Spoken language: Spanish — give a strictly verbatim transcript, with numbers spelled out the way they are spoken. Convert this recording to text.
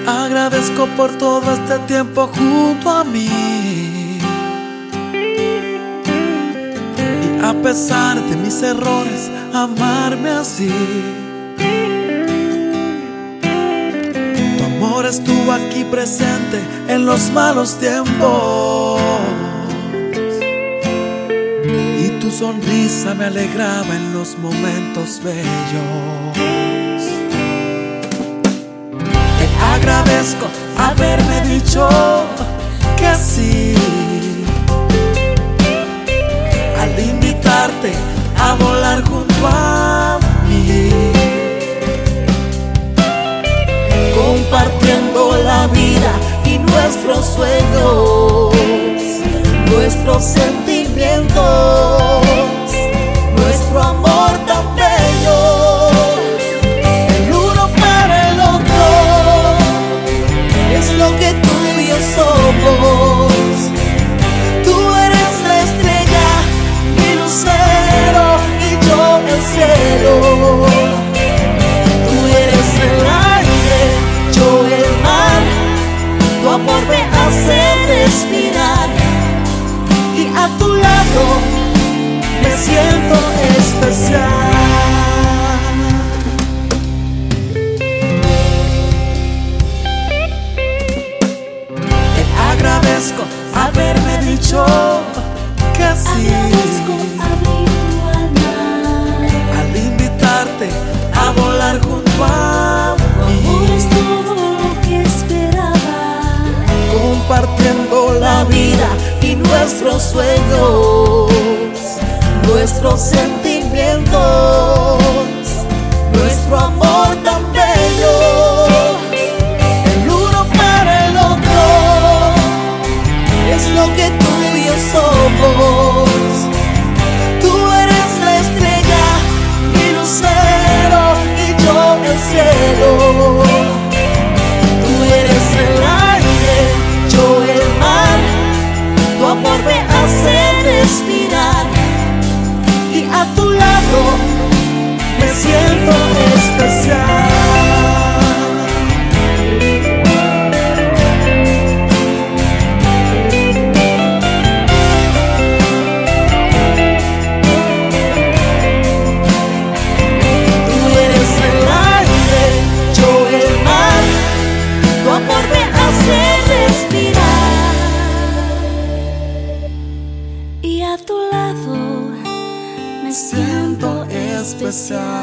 Agradezco por todo este tiempo junto a mí, y a pesar de mis errores, amarme así. Tu amor estuvo aquí presente en los malos tiempos, y tu sonrisa me alegraba en los momentos bellos. Agradezco haberme dicho que sí al invitarte a volar junto a mí, compartiendo la vida y nuestros sueños, nuestros sentimientos, nuestro amor tan bello. Es lo que tú y yo somos. Tú eres la estrella, mi lucero, y yo el cielo. Tú eres el aire, yo el mar. Tu amor me hace respirar, y a tu lado me siento especial. Agradezco haberme dicho que sí. Agradezco abrir tu alma al invitarte a volar junto a mí. Tu amor es todo lo que esperaba, compartiendo la vida y nuestros sueños, nuestros sentimientos, nuestro amor tan bello. Es lo que tú y yo somos. Tú eres la estrella, mi lucero, y yo el cielo. Tú eres el aire, yo el mar. Tu amor me hace respirar, y a tu lado me siento especial. Y a tu lado me siento especial.